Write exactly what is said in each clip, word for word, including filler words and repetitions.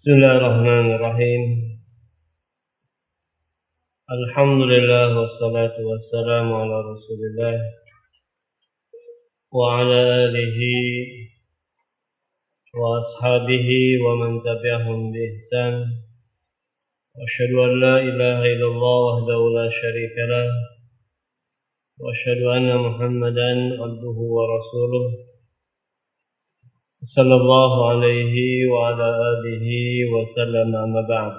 Bismillahirrahmanirrahim. Alhamdulillah wassalatu wassalamu ala Rasulillah wa ala alihi wa ashabihi wa man tabi'ahum bi ihsan. Asyhadu an la ilaha illallah wahdahu la syarika lah wa asyhadu anna Muhammadan abduhu wa rasuluh sallallahu alaihi wa ala alihi wa sallam, amma ba'd.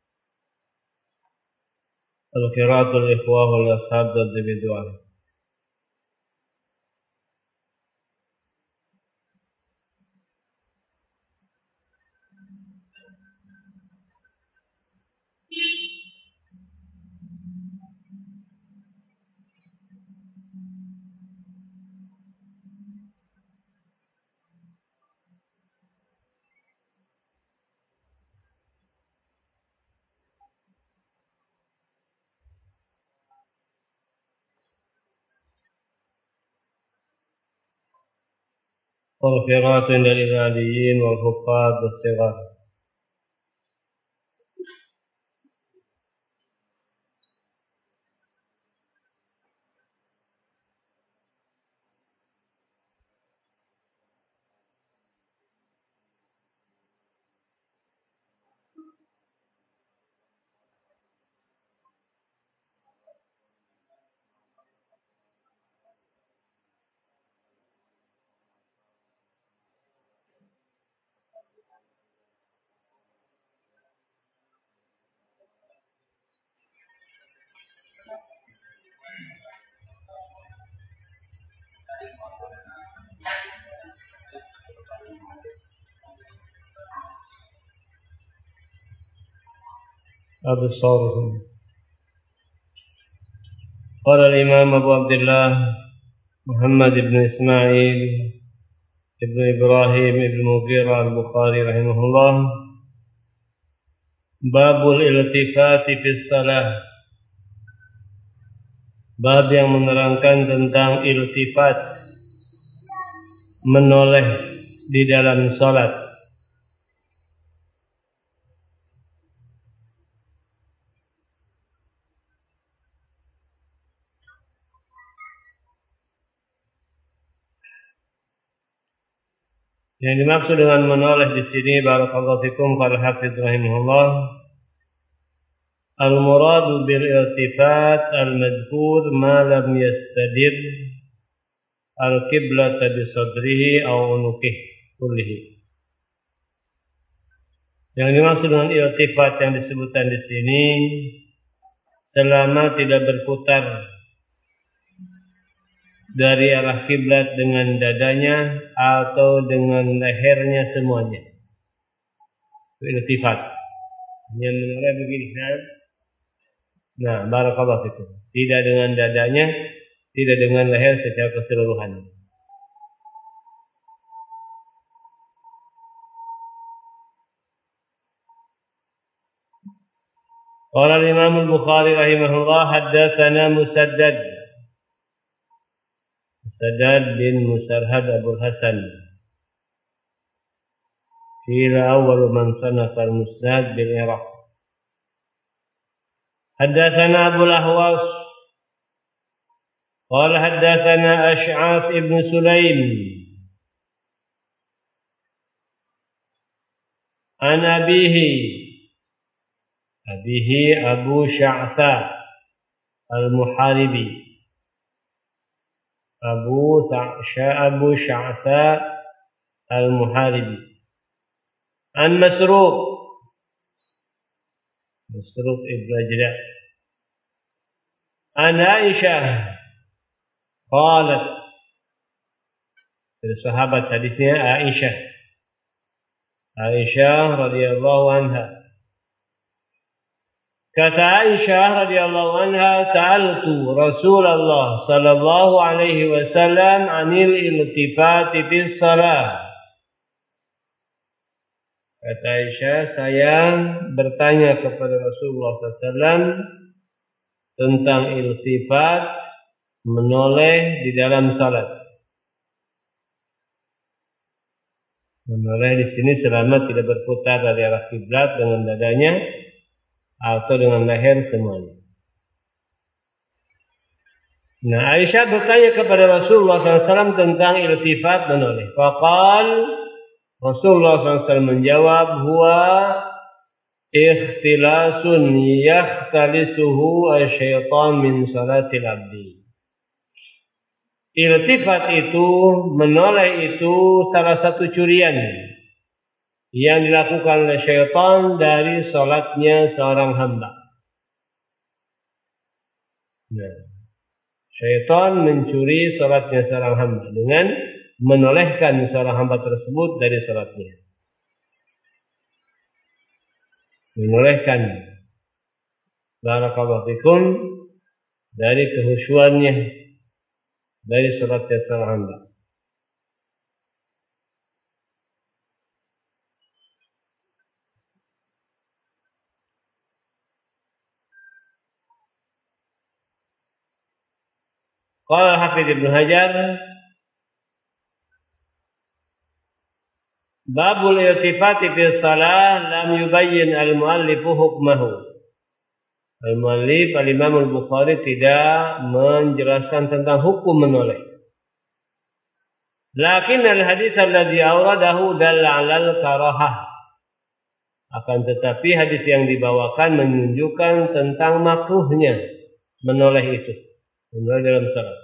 Al-qiraatul ikhwah wal ashab dan bid'ah. والقراءة عند الإلاليين والحفاظ والصغار. أبصارهم. قال الإمام أبو عبد الله محمد بن إسماعيل بن إبراهيم بن مغيرة البخاري رحمه الله: باب الالتفات في الصلاة. Bab yang menerangkan tentang iltifat, menoleh di dalam salat. Yang dimaksud dengan menoleh di sini, barakallahu fikum, qala Hafiz rahimahullah, al-muradu bil iltifat al-madhkur ma lam yastadir al-qiblata bi sadrihi aw unuqih kullihi. Yang dimaksud dengan iltifat yang disebutkan di sini, selama tidak berputar dari arah kiblat dengan dadanya atau dengan lehernya semuanya. Iltifat. Yang menoleh begini, kan? Nah, barakallahu fikum. Tidak dengan dadanya, tidak dengan leher secara keseluruhan. Qala al-Imam al-Bukhari rahimahullah, haddatsana Musaddad Musaddad bin Musarhad Abu Hasan. Qila awwalu man sanafa al-Musnad bil Iraq. Haddatsana Abu al-Ahwas qala haddatsana Ash'ath ibn Sulaim an abihi abihi Abu Sya'tha al-Muharibi. Abu Sa'sha Abu Sya'tha al-Muharibi an Masruq Masruq ibn Ajda' an Aisyah qalat, dari sahabat hadisnya Aisyah Aisyah radhiyallahu anha. Kata Aisyah radhiyallahu anha, sa'altu Rasulullah sallallahu alaihi wasallam 'anil iltifati fis shalah. Kata Aisyah, saya bertanya kepada Rasulullah sallallahu alaihi wasallam tentang iltifat, menoleh di dalam salat. Menoleh di sini selama tidak berputar dari arah kiblat dengan dadanya atau dengan leher semuanya. Nah, Aisyah bertanya kepada Rasulullah shallallahu alaihi wasallam tentang iltifat menoleh. Faqal Rasulullah shallallahu alaihi wasallam menjawab, huwa ikhtilasun yakhtalisuhu asyaitan min salatil abdi. Iltifat itu, menoleh itu salah satu curian yang dilakukan oleh syaitan dari salatnya seorang hamba. Nah, syaitan mencuri salatnya seorang hamba dengan menolehkan seorang hamba tersebut dari salatnya. Menolehkan barakallahu fikum dari kehusyuannya dari salatnya seorang hamba. Qala Hafidz Ibnu Hajar, babul iltifati fi shalah lam yubayyin al-muallif hukmahu. Al-muallif al-Imam al-Bukhari tidak menjelaskan tentang hukum menoleh. Lakin al-hadits alladhi awradahu dalla 'alal karahah. Akan tetapi hadis yang dibawakan menunjukkan tentang makruhnya menoleh itu, menoleh dalam salat.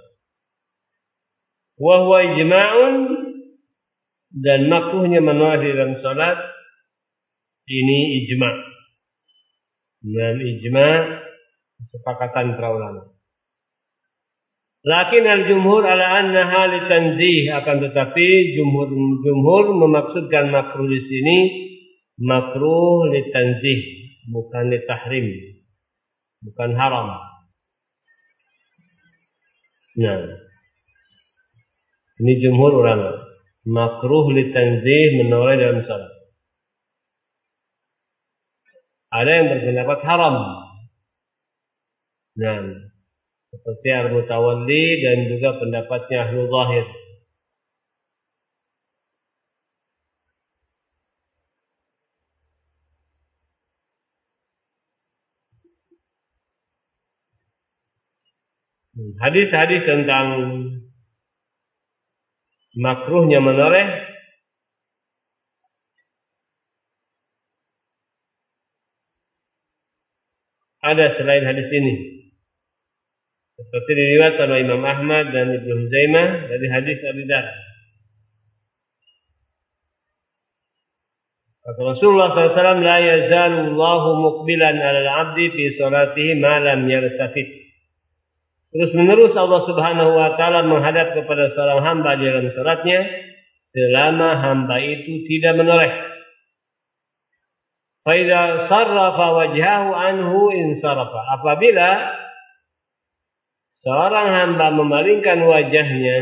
Wa huwa ijma'un, dan makruhnya menoleh dalam salat ini ijma'. Dan ijma' kesepakatan para ulama. Lakin al-jumhur ala annaha litanzih, akan tetapi jumhur jumhur memaksudkan makruh di sini makruh litanzih, bukan litahrim, bukan haram. Nah, ini jumhur ulama, makruh litanzih menoleh dalam salat. Ada yang berpendapat haram. Nah, seperti Al-Mutawalli dan juga pendapatnya Ahlul Zahir. Hadis-hadis tentang makruhnya menoleh ada selain hadis ini, seperti diriwayatkan oleh Imam Ahmad dan Ibnu Huzaimah dari hadis Abi Dzar. Kata Rasulullah shallallahu alaihi wasallam, la yazalu Allahu muqbilan 'alal 'abdi fi salatihi ma lam yaltafit. Terus menerus Allah Subhanahu wa taala menghadap kepada seorang hamba di dalam salatnya selama hamba itu tidak menoleh. Fa idza sarrafa wajhahu anhu insarafa. Apabila seorang hamba memalingkan wajahnya,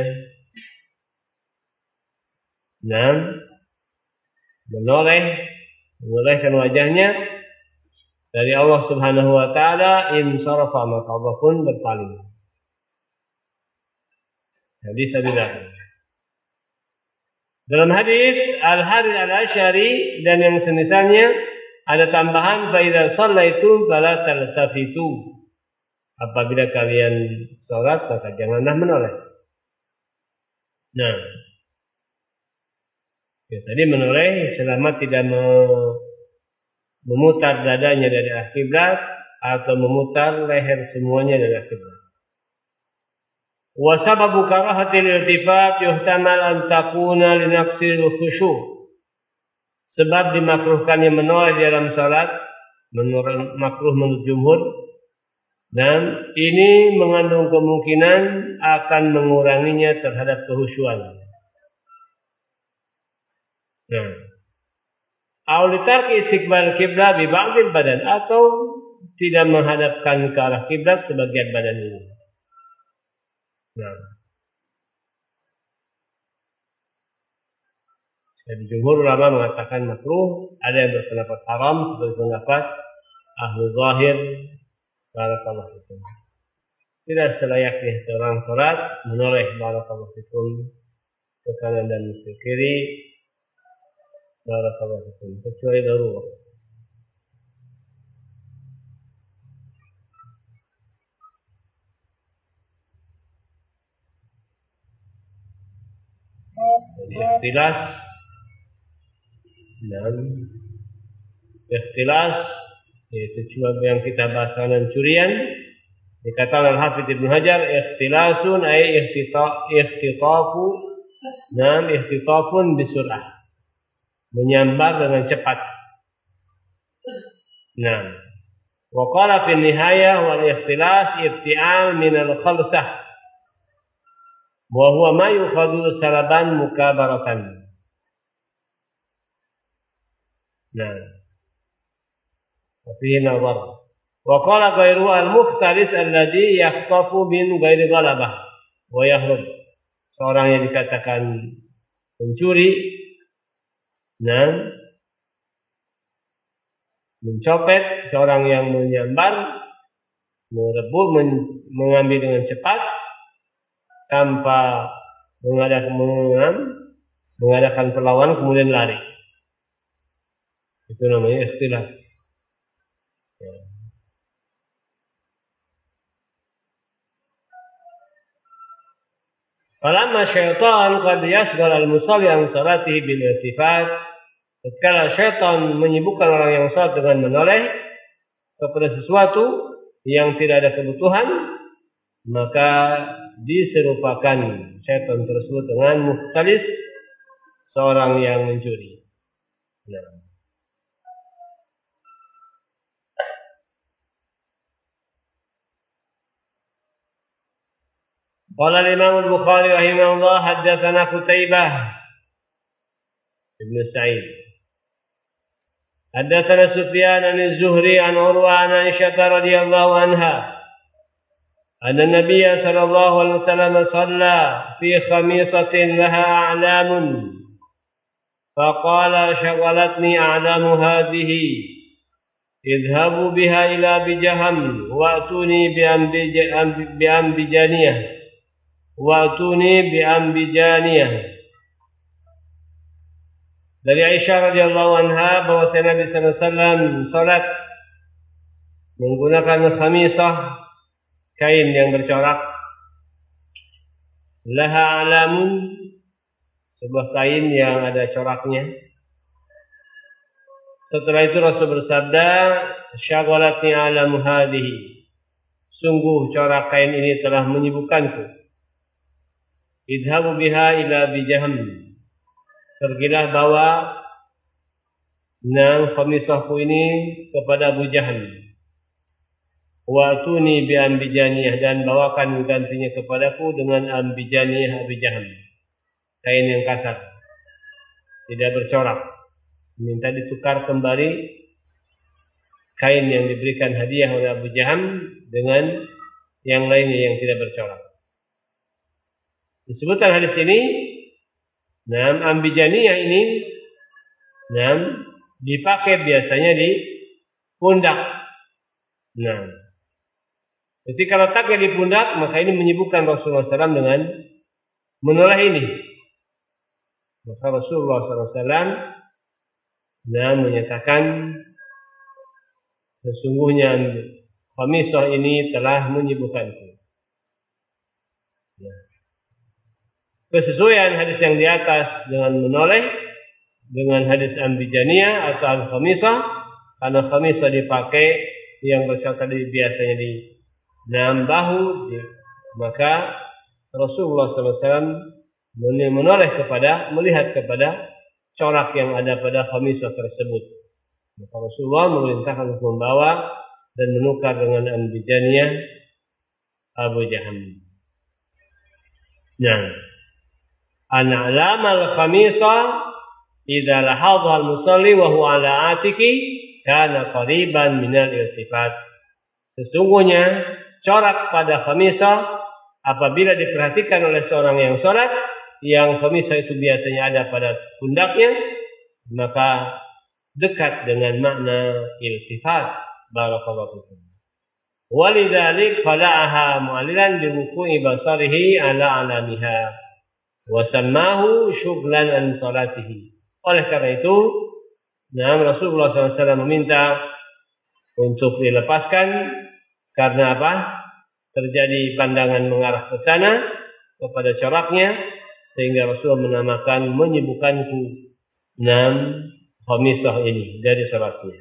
nah, menoleh, menolehkan wajahnya dari Allah Subhanahu wa taala, insarafa, maka Allah pun berpaling. Hadis Abi Dzar. Dalam hadis Al-Harits Al-Asy'ari dan yang semisalnya ada tambahan fa idza shallaitum fala taltafitu. Apabila kalian salat maka janganlah menoleh. Nah, ya, tadi menoleh selama tidak memutar dadanya dari arah kiblat atau memutar leher semuanya dari arah kiblat. Wa sababu karahatil iltifat yuhtamal an takuna li naqsil khusyu'. Sebab dimakruhkannya menoleh di dalam salat, menurut makruh menurut jumhur, dan ini mengandung kemungkinan akan menguranginya terhadap kehusyuan. Nah, aw litarki istiqbal kiblat bi ba'dil badan, atau tidak menghadapkan ke arah kiblat sebagian badan ini. Nah, jadi jumhur ulama mengatakan makruh, ada yang berpendapat haram seperti pendapat Ahlul Zahir. Barakallahu fikum. Tidak selayaknya seorang salat menoleh barakallahu fikum ke kanan dan ke kiri Barakallahu fikum. Kecuali darurat. Ikhtilas dan ikhtilas yaitu cuma yang kita bahas dengan curian. Dikatakan Al-Hafidz Ibnu Hajar, ikhtilasun ay ikhtitafu nam ikhtitafun bisur'ah, menyambar dengan cepat. Nah, wa qala fi nihayah wal ikhtilas ibtial min al-khalsah wa huwa ma yukhadhu salaban mukabaratan. Nah, fi nazar. Wa qala ghairu al-mukhtalis alladhi yakhtafu min ghairi ghalabah wa yahrub. Seorang yang dikatakan mencuri, nah, mencopet, seorang yang menyambar, merebut, men- mengambil dengan cepat tanpa mengadakan mengadakan perlawanan kemudian lari. Itu namanya ikhtilaf. Ya. Falamma syaitan qad yasghal al-musalli an salatihi bil iltifat. Tatkala syaitan menyibukkan orang yang salat dengan menoleh kepada sesuatu yang tidak ada kebutuhan, maka diserupakan syaitan tersebut dengan mukhtalis, seorang yang mencuri. Nah. Qala al-Imam al-Bukhari rahimahullah haddatsana Qutaibah Ibn Sa'id haddatsana Sufyan an az-Zuhri an Urwa an Aisyah radhiyallahu anha anna an-nabiy sallallahu alaihi wasallam shalla fi khamisatin laha a'lamun faqala shaghalatni a'lamu hadhihi idhabu biha ila bijaham wa'tuni bi ambijaniyah Wa'tuni bi ambijaniyah. Dari Aisyah radhiyallahu anha bahwa Nabi sallallahu alaihi wasallam salat menggunakan khamisah, kain yang bercorak, laha alamun, sebuah kain yang ada coraknya. Setelah itu Rasul bersabda, syaghalatni alamu hadhihi, sungguh corak kain ini telah menyibukkanku. Idhabu biha ila bijaham, pergilah bawa nang khamisahku ini kepada Abu Jahal. Wa atuni bi ambijaniyah, dan bawakan gantinya kepadaku dengan ambijaniyah Abu Jahal, kain yang kasar, tidak bercorak. Minta ditukar kembali kain yang diberikan hadiah oleh Abu Jahal dengan yang lainnya yang tidak bercorak. Disebutkan hadis ini, nam ambijaniyah ini, nam dipakai biasanya di pundak. Nah, ketika letaknya di pundak, maka ini menyibukkan Rasulullah shallallahu alaihi wasallam dengan menoleh ini. Maka Rasulullah shallallahu alaihi wasallam nam menyatakan, sesungguhnya khamisah ini telah menyibukkanku. Nah, kesesuaian hadis yang di atas dengan menoleh dengan hadis ambijaniyah atau al-khamisah, karena khamisah dipakai yang bercorak tadi biasanya di dalam bahu, maka Rasulullah shallallahu alaihi wasallam menoleh kepada melihat kepada corak yang ada pada khamisah tersebut. Maka Rasulullah memerintahkan untuk membawa dan menukar dengan ambijaniyah Abu Jahal. Nah, an-'alam al-khamisah idza lahadha al-musalli wa huwa 'ala atiki kana qariban min al-iltifat. Sesungguhnya corak pada khamisah apabila diperhatikan oleh seorang yang salat, yang khamisah itu biasanya ada pada pundaknya, maka dekat dengan makna iltifat. Barakallahu fikum. Walidzalik khala'aha mu'allilan bi wuqu'i basarihi 'ala 'alamiha wa sammahu syughlan an salatihi. Oleh karena itu, nah Rasulullah shallallahu alaihi wasallam meminta untuk dilepaskan karena apa? Terjadi pandangan mengarah ke sana kepada coraknya, sehingga Rasulullah menamakan menyibukkanku enam khamisah ini dari sholatnya.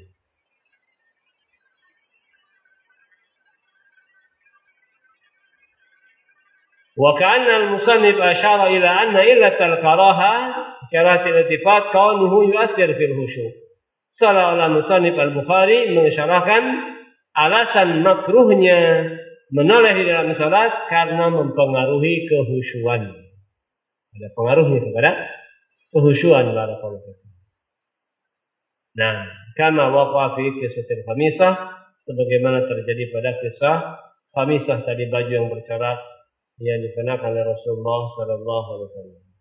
Wa kana al-musannif asyara ila anna illatal karaha karahatil iltifat kaunuhu yu'athir fil khusyu'. Seolah-olah musannif al-Bukhari mengisyaratkan alasan makruhnya menoleh di dalam salat karena mempengaruhi kehusyuan. Ada pengaruhnya kepada kehusyuan barakallahu fikum. Nah, kama waqa'a fi qissatil khamisah, sebagaimana terjadi pada kisah khamisah tadi, baju yang bercorak yang dikenakan oleh Rasulullah sallallahu alaihi wasallam.